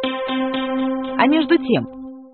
А между тем,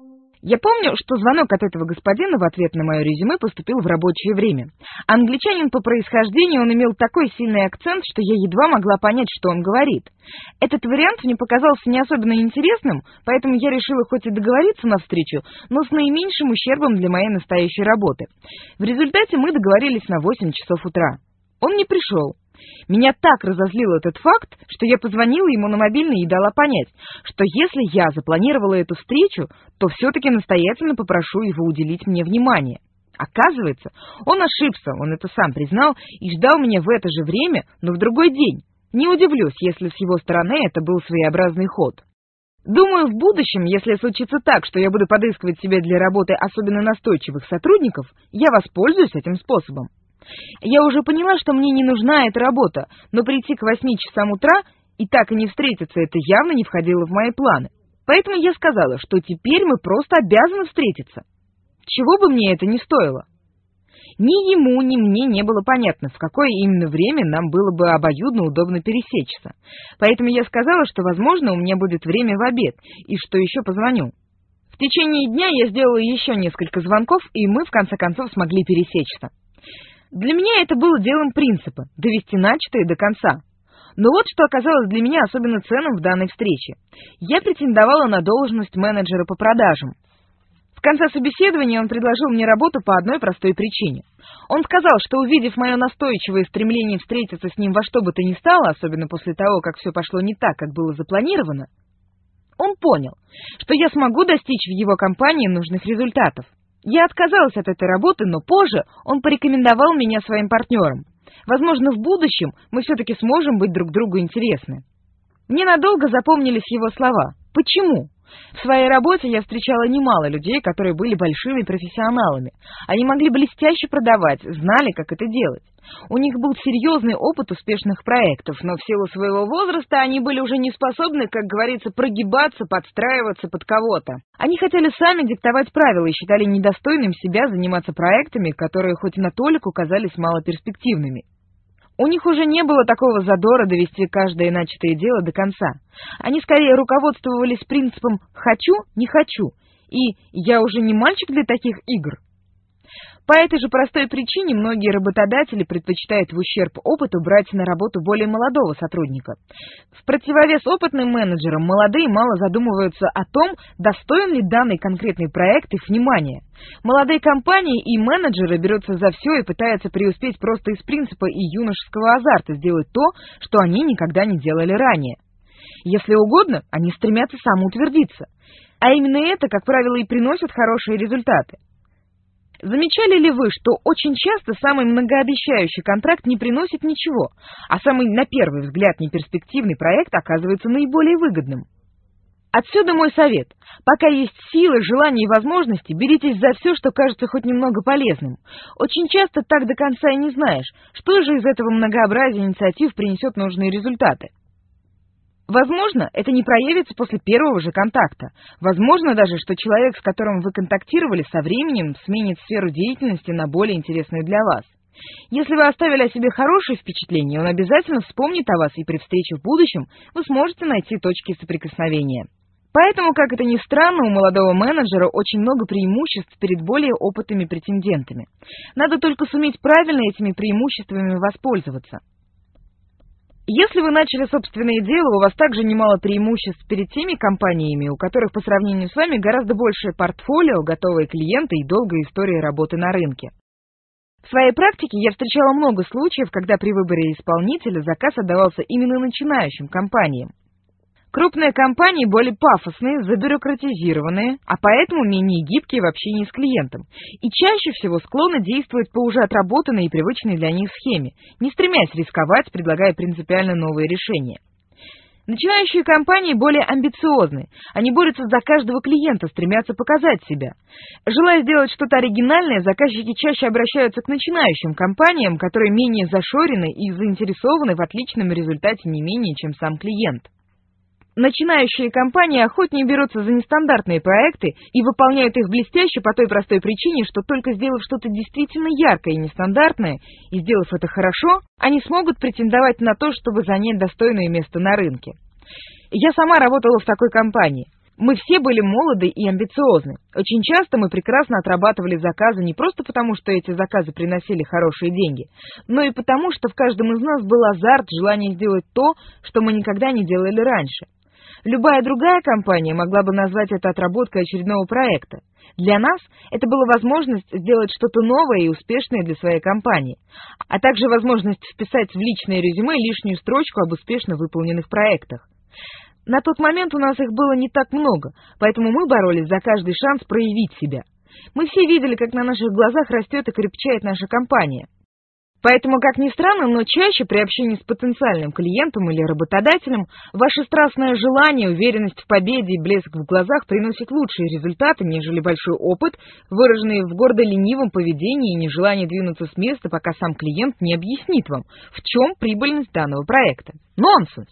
я помню, что звонок от этого господина в ответ на мое резюме поступил в рабочее время. Англичанин по происхождению, он имел такой сильный акцент, что я едва могла понять, что он говорит. Этот вариант мне показался не особенно интересным, поэтому я решила хоть и договориться на встречу, но с наименьшим ущербом для моей настоящей работы. В результате мы договорились на 8 часов утра. Он не пришел. Меня так разозлил этот факт, что я позвонила ему на мобильный и дала понять, что если я запланировала эту встречу, то все-таки настоятельно попрошу его уделить мне внимание. Оказывается, он ошибся, он это сам признал, и ждал меня в это же время, но в другой день. Не удивлюсь, если с его стороны это был своеобразный ход. Думаю, в будущем, если случится так, что я буду подыскивать себе для работы особенно настойчивых сотрудников, я воспользуюсь этим способом. Я уже поняла, что мне не нужна эта работа, но прийти к 8 часам утра и так и не встретиться, это явно не входило в мои планы. Поэтому я сказала, что теперь мы просто обязаны встретиться. Чего бы мне это ни стоило. Ни ему, ни мне не было понятно, в какое именно время нам было бы обоюдно удобно пересечься. Поэтому я сказала, что, возможно, у меня будет время в обед, и что еще позвоню. В течение дня я сделала еще несколько звонков, и мы, в конце концов, смогли пересечься. Для меня это было делом принципа — довести начатое до конца. Но вот что оказалось для меня особенно ценным в данной встрече. Я претендовала на должность менеджера по продажам. В конце собеседования он предложил мне работу по одной простой причине. Он сказал, что, увидев мое настойчивое стремление встретиться с ним во что бы то ни стало, особенно после того, как все пошло не так, как было запланировано, он понял, что я смогу достичь в его компании нужных результатов. Я отказалась от этой работы, но позже он порекомендовал меня своим партнерам. Возможно, в будущем мы все-таки сможем быть друг другу интересны. Мне надолго запомнились его слова. Почему? В своей работе я встречала немало людей, которые были большими профессионалами. Они могли блестяще продавать, знали, как это делать. У них был серьезный опыт успешных проектов, но в силу своего возраста они были уже не способны, как говорится, прогибаться, подстраиваться под кого-то. Они хотели сами диктовать правила и считали недостойным себя заниматься проектами, которые хоть и на толику казались малоперспективными. У них уже не было такого задора довести каждое начатое дело до конца. Они скорее руководствовались принципом «хочу, не хочу» и «я уже не мальчик для таких игр». По этой же простой причине многие работодатели предпочитают в ущерб опыту брать на работу более молодого сотрудника. В противовес опытным менеджерам молодые мало задумываются о том, достоин ли данный конкретный проект их внимания. Молодые компании и менеджеры берутся за все и пытаются преуспеть просто из принципа и юношеского азарта сделать то, что они никогда не делали ранее. Если угодно, они стремятся самоутвердиться. А именно это, как правило, и приносит хорошие результаты. Замечали ли вы, что очень часто самый многообещающий контракт не приносит ничего, а самый, на первый взгляд, неперспективный проект оказывается наиболее выгодным? Отсюда мой совет. Пока есть силы, желания и возможности, беритесь за все, что кажется хоть немного полезным. Очень часто так до конца и не знаешь, что же из этого многообразия инициатив принесет нужные результаты. Возможно, это не проявится после первого же контакта. Возможно даже, что человек, с которым вы контактировали, со временем сменит сферу деятельности на более интересную для вас. Если вы оставили о себе хорошее впечатление, он обязательно вспомнит о вас, и при встрече в будущем вы сможете найти точки соприкосновения. Поэтому, как это ни странно, у молодого менеджера очень много преимуществ перед более опытными претендентами. Надо только суметь правильно этими преимуществами воспользоваться. Если вы начали собственное дело, у вас также немало преимуществ перед теми компаниями, у которых по сравнению с вами гораздо большее портфолио, готовые клиенты и долгая история работы на рынке. В своей практике я встречала много случаев, когда при выборе исполнителя заказ отдавался именно начинающим компаниям. Крупные компании более пафосные, забюрократизированные, а поэтому менее гибкие в общении с клиентом, и чаще всего склонны действовать по уже отработанной и привычной для них схеме, не стремясь рисковать, предлагая принципиально новые решения. Начинающие компании более амбициозны, они борются за каждого клиента, стремятся показать себя. Желая сделать что-то оригинальное, заказчики чаще обращаются к начинающим компаниям, которые менее зашорены и заинтересованы в отличном результате не менее, чем сам клиент. Начинающие компании охотнее берутся за нестандартные проекты и выполняют их блестяще по той простой причине, что только сделав что-то действительно яркое и нестандартное, и сделав это хорошо, они смогут претендовать на то, чтобы занять достойное место на рынке. Я сама работала в такой компании. Мы все были молоды и амбициозны. Очень часто мы прекрасно отрабатывали заказы не просто потому, что эти заказы приносили хорошие деньги, но и потому, что в каждом из нас был азарт, желание сделать то, что мы никогда не делали раньше. Любая другая компания могла бы назвать это отработкой очередного проекта. Для нас это была возможность сделать что-то новое и успешное для своей компании, а также возможность вписать в личное резюме лишнюю строчку об успешно выполненных проектах. На тот момент у нас их было не так много, поэтому мы боролись за каждый шанс проявить себя. Мы все видели, как на наших глазах растет и крепчает наша компания. Поэтому, как ни странно, но чаще при общении с потенциальным клиентом или работодателем ваше страстное желание, уверенность в победе и блеск в глазах приносят лучшие результаты, нежели большой опыт, выраженный в гордо ленивом поведении и нежелании двинуться с места, пока сам клиент не объяснит вам, в чем прибыльность данного проекта. Нонсенс!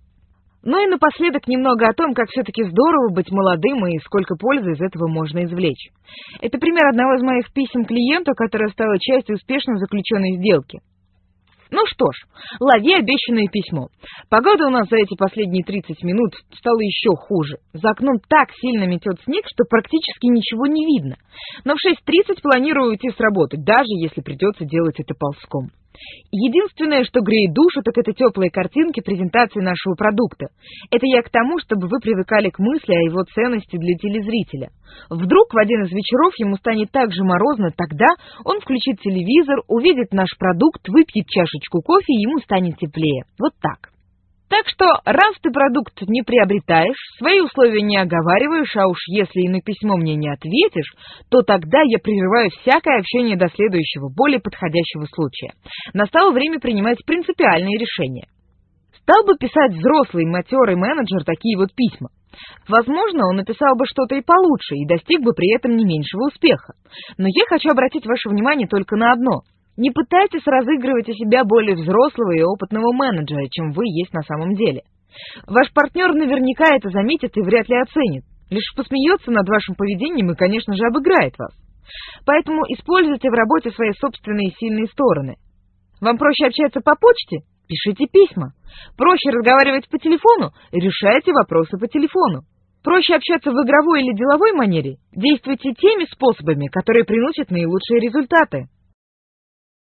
Ну и напоследок немного о том, как все-таки здорово быть молодым и сколько пользы из этого можно извлечь. Это пример одного из моих писем клиенту, которое стало частью успешно заключенной сделки. Ну что ж, лови обещанное письмо. Погода у нас за эти последние 30 минут стала еще хуже. За окном так сильно метет снег, что практически ничего не видно. Но в 6:30 планирую уйти с работы, даже если придется делать это ползком. Единственное, что греет душу, так это теплые картинки презентации нашего продукта. Это я к тому, чтобы вы привыкали к мысли о его ценности для телезрителя. Вдруг в один из вечеров ему станет так же морозно, тогда он включит телевизор, увидит наш продукт, выпьет чашечку кофе, и ему станет теплее. Вот так. Так что, раз ты продукт не приобретаешь, свои условия не оговариваешь, а уж если и на письмо мне не ответишь, то тогда я прерываю всякое общение до следующего, более подходящего случая. Настало время принимать принципиальные решения. Стал бы писать взрослый, матерый менеджер такие вот письма? Возможно, он написал бы что-то и получше, и достиг бы при этом не меньшего успеха. Но я хочу обратить ваше внимание только на одно. Не пытайтесь разыгрывать из себя более взрослого и опытного менеджера, чем вы есть на самом деле. Ваш партнер наверняка это заметит и вряд ли оценит. Лишь посмеется над вашим поведением и, конечно же, обыграет вас. Поэтому используйте в работе свои собственные сильные стороны. Вам проще общаться по почте? Пишите письма. Проще разговаривать по телефону? Решайте вопросы по телефону. Проще общаться в игровой или деловой манере? Действуйте теми способами, которые приносят наилучшие результаты.